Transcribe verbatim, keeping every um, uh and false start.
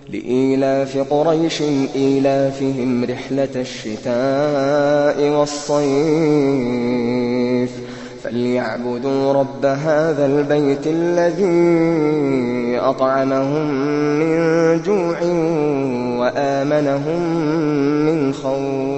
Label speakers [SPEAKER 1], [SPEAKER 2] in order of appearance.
[SPEAKER 1] لإيلاف قريش إيلافهم رحلة الشتاء والصيف فليعبدوا رب هذا البيت الذي أطعمهم من جوع وآمنهم من خوف.